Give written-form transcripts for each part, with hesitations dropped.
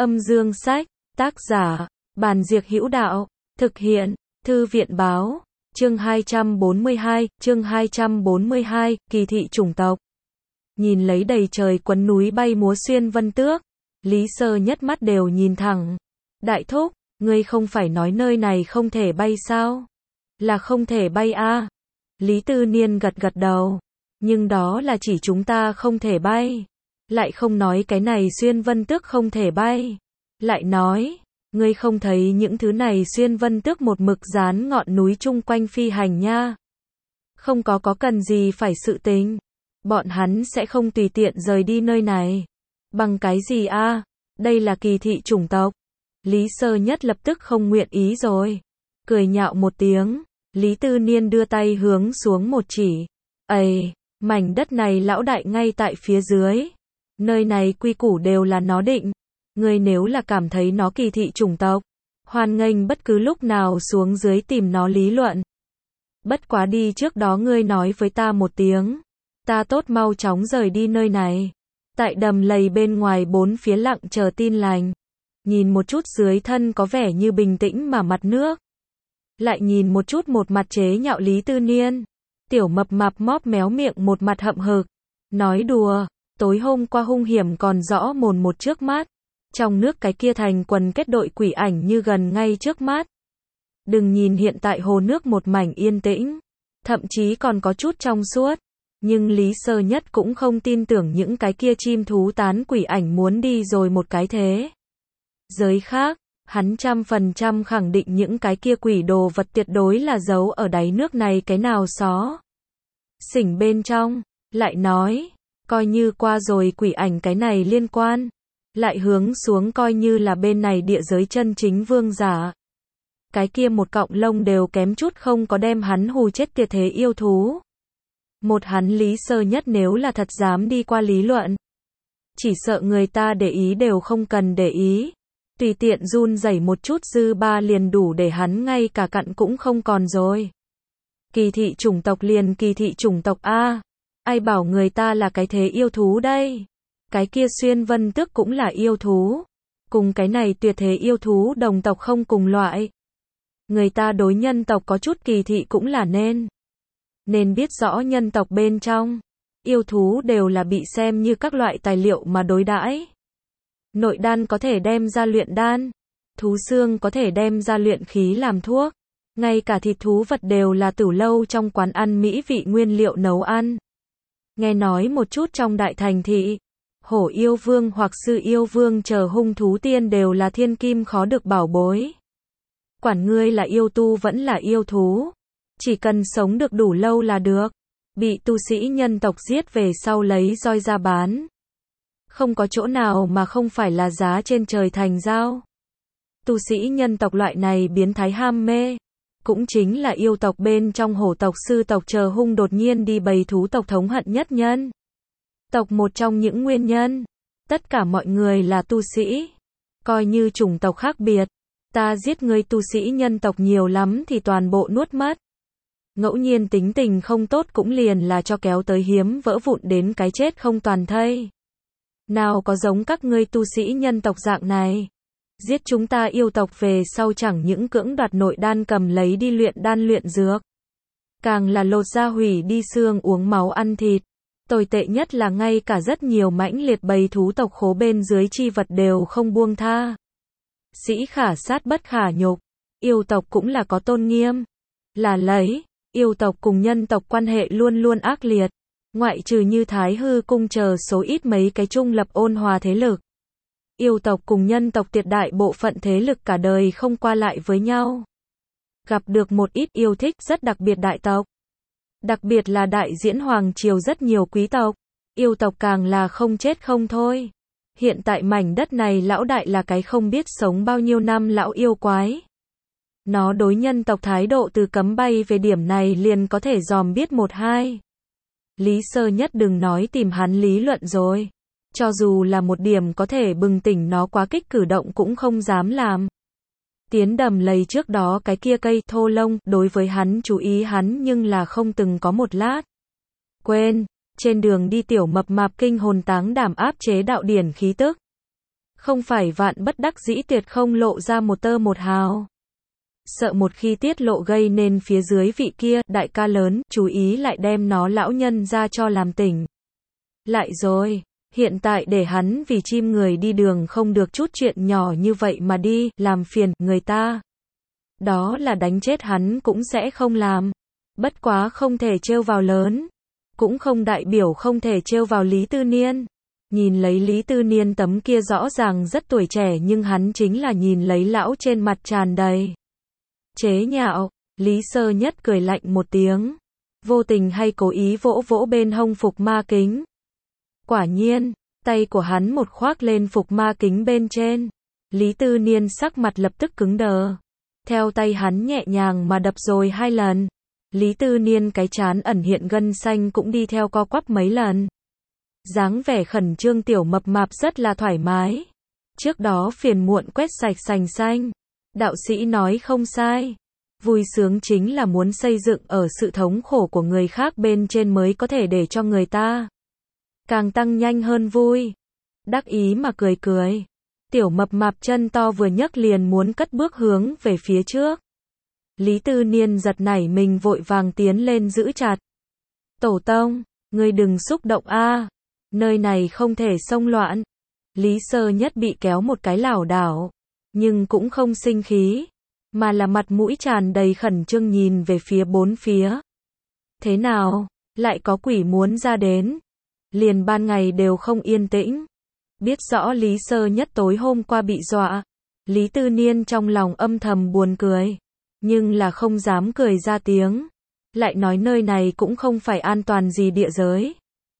Âm dương sách, tác giả, Bàn Diệc Hữu Đạo, thực hiện, Thư viện báo, chương 242, kỳ thị chủng tộc. Nhìn lấy đầy trời quấn núi bay múa xuyên vân tước, Lý Sơ Nhất mắt đều nhìn thẳng. Đại thúc, ngươi không phải nói nơi này không thể bay sao? Là không thể bay a? Lý Tư Niên gật gật đầu. Nhưng đó là chỉ chúng ta không thể bay. Lại không nói cái này xuyên vân tước không thể bay. Lại nói, ngươi không thấy những thứ này xuyên vân tước một mực dán ngọn núi chung quanh phi hành nha. Không có cần gì phải sự tình. Bọn hắn sẽ không tùy tiện rời đi nơi này. Bằng cái gì a? Đây là kỳ thị chủng tộc. Lý Sơ Nhất lập tức không nguyện ý rồi. Cười nhạo một tiếng, Lý Tư Niên đưa tay hướng xuống một chỉ. Ây, mảnh đất này lão đại ngay tại phía dưới. Nơi này quy củ đều là nó định. Ngươi nếu là cảm thấy nó kỳ thị chủng tộc, hoan nghênh bất cứ lúc nào xuống dưới tìm nó lý luận. Bất quá đi trước đó ngươi nói với ta một tiếng. Ta tốt mau chóng rời đi nơi này. Tại đầm lầy bên ngoài bốn phía lặng chờ tin lành. Nhìn một chút dưới thân có vẻ như bình tĩnh mà mặt nước. Lại nhìn một chút một mặt chế nhạo Lý Tư Niên. Tiểu mập mạp móp méo miệng một mặt hậm hực. Nói đùa, tối hôm qua hung hiểm còn rõ mồn một trước mắt. Trong nước cái kia thành quần kết đội quỷ ảnh như gần ngay trước mắt. Đừng nhìn hiện tại hồ nước một mảnh yên tĩnh. Thậm chí còn có chút trong suốt. Nhưng Lý Sơ Nhất cũng không tin tưởng những cái kia chim thú tán quỷ ảnh muốn đi rồi một cái thế giới khác, hắn 100% khẳng định những cái kia quỷ đồ vật tuyệt đối là giấu ở đáy nước này cái nào xó xỉnh bên trong. Lại nói, coi như qua rồi quỷ ảnh cái này liên quan, lại hướng xuống coi như là bên này địa giới chân chính vương giả. Cái kia một cọng lông đều kém chút không có đem hắn hù chết tuyệt thế yêu thú. Một hắn Lý Sơ Nhất nếu là thật dám đi qua lý luận, chỉ sợ người ta để ý đều không cần để ý. Tùy tiện run rẩy một chút dư ba liền đủ để hắn ngay cả cặn cũng không còn rồi. Kỳ thị chủng tộc liền kỳ thị chủng tộc a. Ai bảo người ta là cái thế yêu thú đây? Cái kia xuyên vân tước cũng là yêu thú. Cùng cái này tuyệt thế yêu thú đồng tộc không cùng loại. Người ta đối nhân tộc có chút kỳ thị cũng là nên biết rõ nhân tộc bên trong, yêu thú đều là bị xem như các loại tài liệu mà đối đãi. Nội đan có thể đem ra luyện đan, thú xương có thể đem ra luyện khí làm thuốc, ngay cả thịt thú vật đều là tửu lâu trong quán ăn mỹ vị nguyên liệu nấu ăn. Nghe nói một chút trong đại thành thị, hổ yêu vương hoặc sư yêu vương chờ hung thú tiên đều là thiên kim khó được bảo bối. Quản ngươi là yêu tu vẫn là yêu thú. Chỉ cần sống được đủ lâu là được. Bị tu sĩ nhân tộc giết về sau lấy roi ra bán. Không có chỗ nào mà không phải là giá trên trời thành dao. Tu sĩ nhân tộc loại này biến thái ham mê. Cũng chính là yêu tộc bên trong hổ tộc sư tộc chờ hung đột nhiên đi bầy thú tộc thống hận nhất nhân tộc một trong những nguyên nhân. Tất cả mọi người là tu sĩ. Coi như chủng tộc khác biệt. Ta giết người tu sĩ nhân tộc nhiều lắm thì toàn bộ nuốt mất. Ngẫu nhiên tính tình không tốt cũng liền là cho kéo tới hiếm vỡ vụn đến cái chết không toàn thây. Nào có giống các ngươi tu sĩ nhân tộc dạng này. Giết chúng ta yêu tộc về sau chẳng những cưỡng đoạt nội đan cầm lấy đi luyện đan luyện dược. Càng là lột da hủy đi xương uống máu ăn thịt. Tồi tệ nhất là ngay cả rất nhiều mãnh liệt bầy thú tộc khố bên dưới chi vật đều không buông tha. Sĩ khả sát bất khả nhục. Yêu tộc cũng là có tôn nghiêm. Là lấy. Yêu tộc cùng nhân tộc quan hệ luôn luôn ác liệt. Ngoại trừ như Thái Hư cung chờ số ít mấy cái trung lập ôn hòa thế lực. Yêu tộc cùng nhân tộc tuyệt đại bộ phận thế lực cả đời không qua lại với nhau. Gặp được một ít yêu thích rất đặc biệt đại tộc. Đặc biệt là đại diễn hoàng triều rất nhiều quý tộc. Yêu tộc càng là không chết không thôi. Hiện tại mảnh đất này lão đại là cái không biết sống bao nhiêu năm lão yêu quái. Nó đối nhân tộc thái độ từ cấm bay về điểm này liền có thể dòm biết một hai. Lý Sơ Nhất đừng nói tìm hắn lý luận rồi. Cho dù là một điểm có thể bừng tỉnh nó quá kích cử động cũng không dám làm. Tiến đầm lầy trước đó cái kia cây thô lông đối với hắn chú ý hắn nhưng là không từng có một lát. Quên, trên đường đi tiểu mập mạp kinh hồn táng đảm áp chế đạo điển khí tức. Không phải vạn bất đắc dĩ tuyệt không lộ ra một tơ một hào. Sợ một khi tiết lộ gây nên phía dưới vị kia, đại ca lớn, chú ý lại đem nó lão nhân ra cho làm tỉnh. Lại rồi, hiện tại để hắn vì chim người đi đường không được chút chuyện nhỏ như vậy mà đi, làm phiền, người ta. Đó là đánh chết hắn cũng sẽ không làm. Bất quá không thể trêu vào lớn. Cũng không đại biểu không thể trêu vào Lý Tư Niên. Nhìn lấy Lý Tư Niên tấm kia rõ ràng rất tuổi trẻ nhưng hắn chính là nhìn lấy lão trên mặt tràn đầy chế nhạo. Lý Sơ Nhất cười lạnh một tiếng. Vô tình hay cố ý vỗ vỗ bên hông phục ma kính. Quả nhiên, tay của hắn một khoác lên phục ma kính bên trên. Lý Tư Niên sắc mặt lập tức cứng đờ. Theo tay hắn nhẹ nhàng mà đập rồi 2 lần. Lý Tư Niên cái trán ẩn hiện gân xanh cũng đi theo co quắp mấy lần. Dáng vẻ khẩn trương tiểu mập mạp rất là thoải mái. Trước đó phiền muộn quét sạch sành xanh. Đạo sĩ nói không sai. Vui sướng chính là muốn xây dựng ở sự thống khổ của người khác bên trên mới có thể để cho người ta càng tăng nhanh hơn vui. Đắc ý mà cười cười. Tiểu mập mạp chân to vừa nhấc liền muốn cất bước hướng về phía trước. Lý Tư Niên giật nảy mình vội vàng tiến lên giữ chặt. Tổ tông, ngươi đừng xúc động a, nơi này không thể xông loạn. Lý Sơ Nhất bị kéo một cái lảo đảo, nhưng cũng không sinh khí, mà là mặt mũi tràn đầy khẩn trương nhìn về phía bốn phía. Thế nào, lại có quỷ muốn ra đến? Liền ban ngày đều không yên tĩnh. Biết rõ Lý Sơ Nhất tối hôm qua bị dọa, Lý Tư Niên trong lòng âm thầm buồn cười, nhưng là không dám cười ra tiếng. Lại nói nơi này cũng không phải an toàn gì địa giới.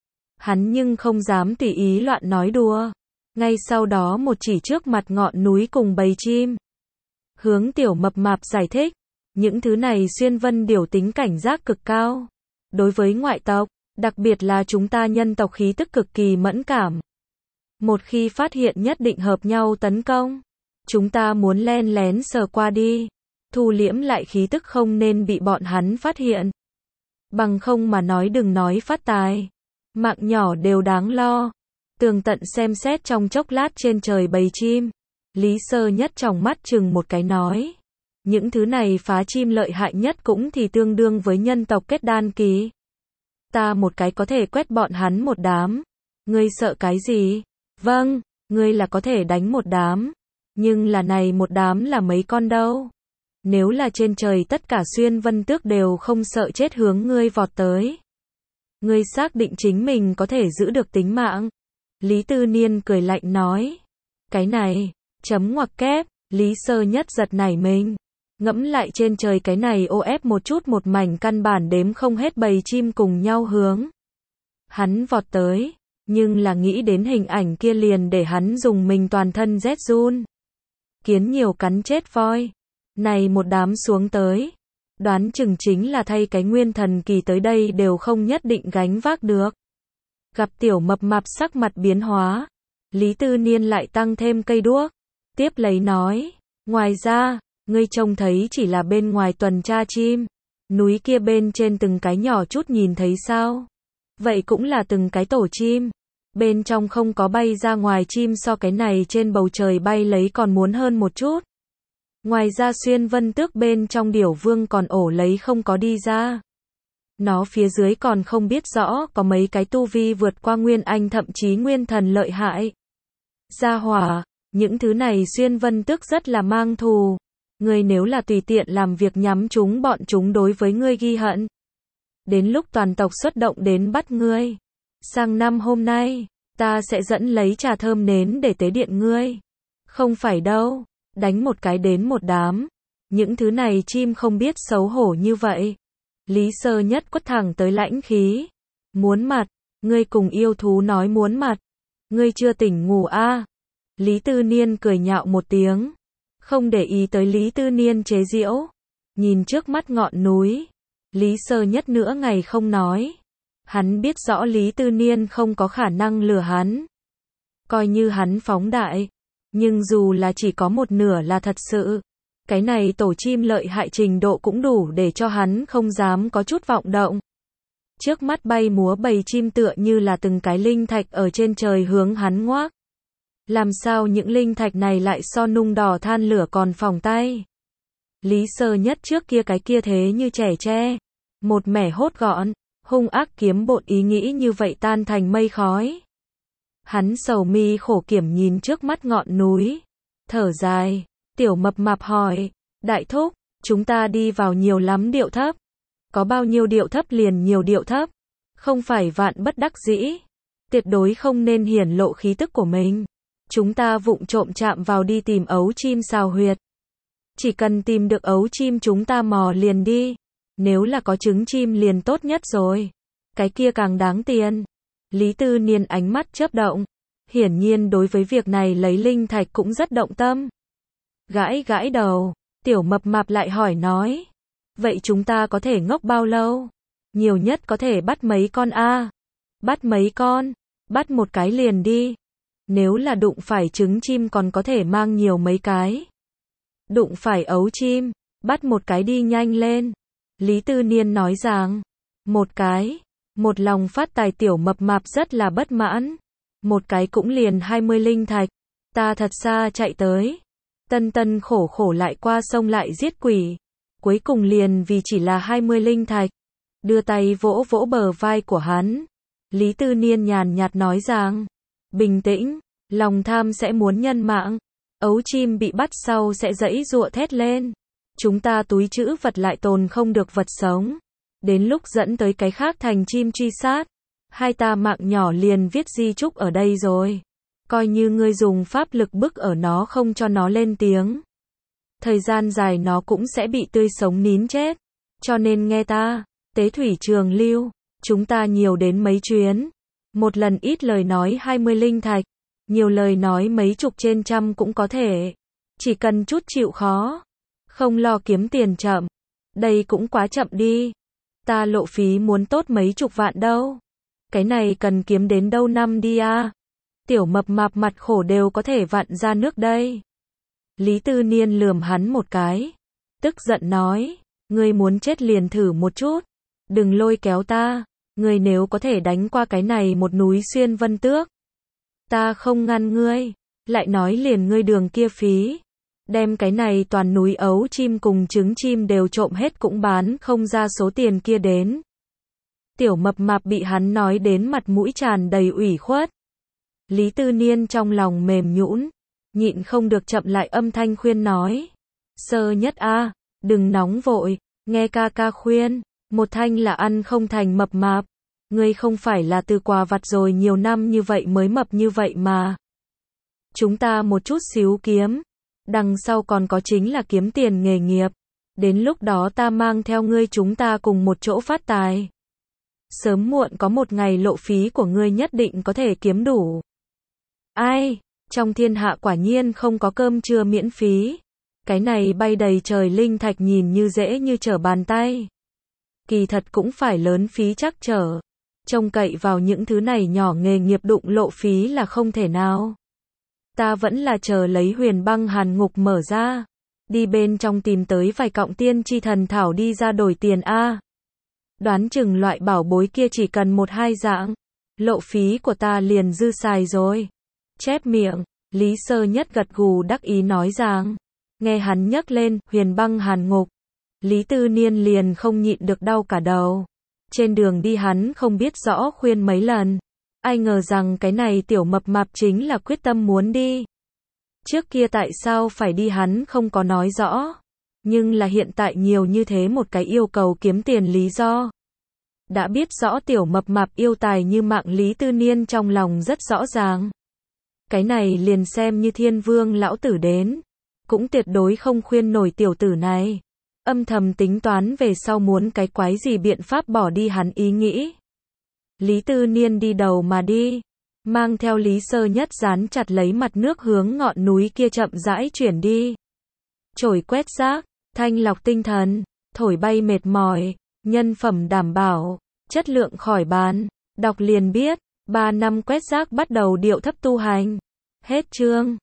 Hắn nhưng không dám tùy ý loạn nói đùa. Ngay sau đó một chỉ trước mặt ngọn núi cùng bầy chim. Hướng tiểu mập mạp giải thích, những thứ này xuyên vân điểu tính cảnh giác cực cao. Đối với ngoại tộc, đặc biệt là chúng ta nhân tộc khí tức cực kỳ mẫn cảm. Một khi phát hiện nhất định hợp nhau tấn công. Chúng ta muốn len lén sờ qua đi. Thu liễm lại khí tức không nên bị bọn hắn phát hiện. Bằng không mà nói đừng nói phát tài. Mạng nhỏ đều đáng lo. Tường tận xem xét trong chốc lát trên trời bầy chim. Lý Sơ Nhất trong mắt chừng một cái nói. Những thứ này phá chim lợi hại nhất cũng thì tương đương với nhân tộc kết đan kỳ. Ta một cái có thể quét bọn hắn một đám. Ngươi sợ cái gì? Vâng, ngươi là có thể đánh một đám. Nhưng là này một đám là mấy con đâu. Nếu là trên trời tất cả xuyên vân tước đều không sợ chết hướng ngươi vọt tới. Ngươi xác định chính mình có thể giữ được tính mạng. Lý Tư Niên cười lạnh nói. Cái này, chấm ngoặc kép, Lý Sơ Nhất giật nảy mình. Ngẫm lại trên trời cái này ô ép một chút một mảnh căn bản đếm không hết bầy chim cùng nhau hướng. Hắn vọt tới, nhưng là nghĩ đến hình ảnh kia liền để hắn dùng mình toàn thân rét run. Kiến nhiều cắn chết voi. Này một đám xuống tới. Đoán chừng chính là thay cái nguyên thần kỳ tới đây đều không nhất định gánh vác được. Gặp tiểu mập mạp sắc mặt biến hóa. Lý Tư Niên lại tăng thêm cây đuốc. Tiếp lấy nói. Ngoài ra, ngươi trông thấy chỉ là bên ngoài tuần tra chim. Núi kia bên trên từng cái nhỏ chút nhìn thấy sao? Vậy cũng là từng cái tổ chim. Bên trong không có bay ra ngoài chim so cái này trên bầu trời bay lấy còn muốn hơn một chút. Ngoài ra xuyên vân tước bên trong điểu vương còn ổ lấy không có đi ra. Nó phía dưới còn không biết rõ có mấy cái tu vi vượt qua nguyên anh thậm chí nguyên thần lợi hại. Gia hỏa, những thứ này xuyên vân tước rất là mang thù. Ngươi nếu là tùy tiện làm việc nhắm chúng bọn chúng đối với ngươi ghi hận. Đến lúc toàn tộc xuất động đến bắt ngươi. Sang năm hôm nay, ta sẽ dẫn lấy trà thơm nến để tế điện ngươi. Không phải đâu, đánh một cái đến một đám. Những thứ này chim không biết xấu hổ như vậy. Lý Sơ Nhất quất thẳng tới lãnh khí. Muốn mặt, ngươi cùng yêu thú nói muốn mặt. Ngươi chưa tỉnh ngủ a? Lý Tư Niên cười nhạo một tiếng. Không để ý tới Lý Tư Niên chế giễu. Nhìn trước mắt ngọn núi. Lý Sơ Nhất nửa ngày không nói. Hắn biết rõ Lý Tư Niên không có khả năng lừa hắn. Coi như hắn phóng đại. Nhưng dù là chỉ có một nửa là thật sự. Cái này tổ chim lợi hại trình độ cũng đủ để cho hắn không dám có chút vọng động. Trước mắt bay múa bầy chim tựa như là từng cái linh thạch ở trên trời hướng hắn ngoác. Làm sao những linh thạch này lại so nung đỏ than lửa còn phỏng tay? Lý Sơ Nhất trước kia cái kia thế như trẻ tre, một mẻ hốt gọn, hung ác kiếm bộn ý nghĩ như vậy tan thành mây khói. Hắn sầu mi khổ kiểm nhìn trước mắt ngọn núi, thở dài, Tiểu Mập Mạp hỏi, đại thúc, chúng ta đi vào nhiều lắm điệu thấp. Có bao nhiêu điệu thấp liền nhiều điệu thấp, không phải vạn bất đắc dĩ, tuyệt đối không nên hiển lộ khí tức của mình. Chúng ta vụng trộm chạm vào đi tìm ấu chim xào huyệt. Chỉ cần tìm được ấu chim chúng ta mò liền đi. Nếu là có trứng chim liền tốt nhất rồi. Cái kia càng đáng tiền. Lý Tư Niên ánh mắt chớp động. Hiển nhiên đối với việc này lấy linh thạch cũng rất động tâm. Gãi gãi đầu, Tiểu Mập Mạp lại hỏi nói. Vậy chúng ta có thể ngốc bao lâu? Nhiều nhất có thể bắt mấy con a? Bắt mấy con? Bắt một cái liền đi. Nếu là đụng phải trứng chim còn có thể mang nhiều mấy cái. Đụng phải ấu chim, bắt một cái đi nhanh lên. Lý Tư Niên nói rằng, một cái, một lòng phát tài. Tiểu Mập Mạp rất là bất mãn. Một cái cũng liền 20 linh thạch. Ta thật xa chạy tới. Tân tân khổ khổ lại qua sông lại giết quỷ. Cuối cùng liền vì chỉ là 20 linh thạch. Đưa tay vỗ vỗ bờ vai của hắn. Lý Tư Niên nhàn nhạt nói rằng, bình tĩnh, lòng tham sẽ muốn nhân mạng. Ấu chim bị bắt sau sẽ giãy giụa thét lên. Chúng ta túi trữ vật lại tồn không được vật sống. Đến lúc dẫn tới cái khác thành chim truy sát. Hai ta mạng nhỏ liền viết di chúc ở đây rồi. Coi như ngươi dùng pháp lực bức ở nó không cho nó lên tiếng. Thời gian dài nó cũng sẽ bị tươi sống nín chết. Cho nên nghe ta, tế thủy trường lưu, chúng ta nhiều đến mấy chuyến. Một lần ít lời nói 20 linh thạch, nhiều lời nói mấy chục trên trăm cũng có thể. Chỉ cần chút chịu khó, không lo kiếm tiền chậm. Đây cũng quá chậm đi. Ta lộ phí muốn tốt mấy chục vạn đâu. Cái này cần kiếm đến đâu năm đi à? Tiểu Mập Mạp mặt khổ đều có thể vặn ra nước đây. Lý Tư Niên lườm hắn một cái, tức giận nói, ngươi muốn chết liền thử một chút, đừng lôi kéo ta, ngươi nếu có thể đánh qua cái này một núi xuyên vân tước, ta không ngăn ngươi, lại nói liền ngươi đường kia phí, đem cái này toàn núi ấu chim cùng trứng chim đều trộm hết cũng bán không ra số tiền kia đến. Tiểu Mập Mạp bị hắn nói đến mặt mũi tràn đầy ủy khuất. Lý Tư Niên trong lòng mềm nhũn, nhịn không được chậm lại âm thanh khuyên nói. Sơ Nhất a, đừng nóng vội, nghe ca ca khuyên, một thanh là ăn không thành mập mạp. Ngươi không phải là từ quà vặt rồi nhiều năm như vậy mới mập như vậy mà. Chúng ta một chút xíu kiếm, đằng sau còn có chính là kiếm tiền nghề nghiệp. Đến lúc đó ta mang theo ngươi chúng ta cùng một chỗ phát tài. Sớm muộn có một ngày lộ phí của ngươi nhất định có thể kiếm đủ. Ai, trong thiên hạ quả nhiên không có cơm trưa miễn phí. Cái này bay đầy trời linh thạch nhìn như dễ như trở bàn tay. Kỳ thật cũng phải lớn phí chắc trở. Trông cậy vào những thứ này nhỏ nghề nghiệp đụng lộ phí là không thể nào. Ta vẫn là chờ lấy Huyền Băng Hàn Ngục mở ra. Đi bên trong tìm tới vài cọng tiên tri thần thảo đi ra đổi tiền a. Đoán chừng loại bảo bối kia chỉ cần một hai dạng. Lộ phí của ta liền dư xài rồi. Chép miệng, Lý Sơ Nhất gật gù đắc ý nói rằng. Nghe hắn nhắc lên Huyền Băng Hàn Ngục. Lý Tư Niên liền không nhịn được đau cả đầu. Trên đường đi hắn không biết rõ khuyên mấy lần. Ai ngờ rằng cái này Tiểu Mập Mạp chính là quyết tâm muốn đi. Trước kia tại sao phải đi hắn không có nói rõ. Nhưng là hiện tại nhiều như thế một cái yêu cầu kiếm tiền lý do. Đã biết rõ Tiểu Mập Mạp yêu tài như mạng, Lý Tư Niên trong lòng rất rõ ràng. Cái này liền xem như Thiên Vương lão tử đến, cũng tuyệt đối không khuyên nổi tiểu tử này. Âm thầm tính toán về sau muốn cái quái gì biện pháp bỏ đi hắn ý nghĩ. Lý Tư Niên đi đầu mà đi, mang theo Lý Sơ Nhất dán chặt lấy mặt nước hướng ngọn núi kia chậm rãi chuyển đi. Chổi quét rác, thanh lọc tinh thần, thổi bay mệt mỏi, nhân phẩm đảm bảo, chất lượng khỏi bàn, đọc liền biết, 3 năm quét rác bắt đầu điệu thấp tu hành. Hết chương.